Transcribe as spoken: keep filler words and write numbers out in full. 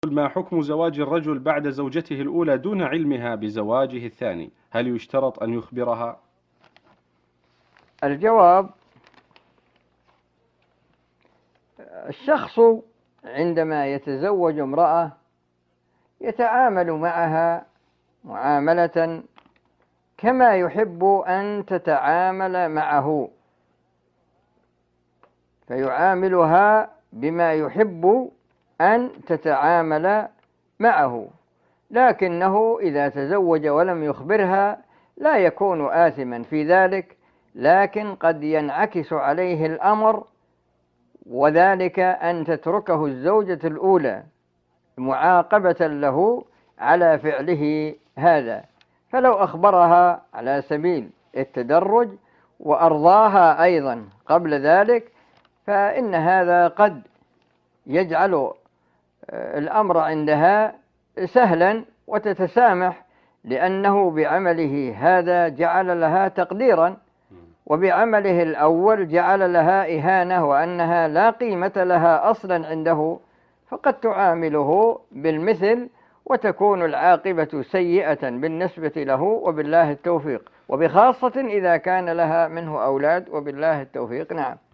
ما حكم زواج الرجل بعد زوجته الأولى دون علمها بزواجه الثاني؟ هل يشترط أن يخبرها؟ الجواب: الشخص عندما يتزوج امرأة يتعامل معها معاملة كما يحب أن تتعامل معه، فيعاملها بما يحب أن تتعامل معه، لكنه إذا تزوج ولم يخبرها لا يكون آثما في ذلك، لكن قد ينعكس عليه الأمر، وذلك أن تتركه الزوجة الأولى معاقبة له على فعله هذا. فلو أخبرها على سبيل التدرج وأرضاها أيضا قبل ذلك، فإن هذا قد يجعل الأمر عندها سهلا وتتسامح، لأنه بعمله هذا جعل لها تقديرا، وبعمله الأول جعل لها إهانة وأنها لا قيمة لها أصلا عنده، فقد تعامله بالمثل وتكون العاقبة سيئة بالنسبة له، وبالله التوفيق، وبخاصة إذا كان لها منه أولاد، وبالله التوفيق. نعم.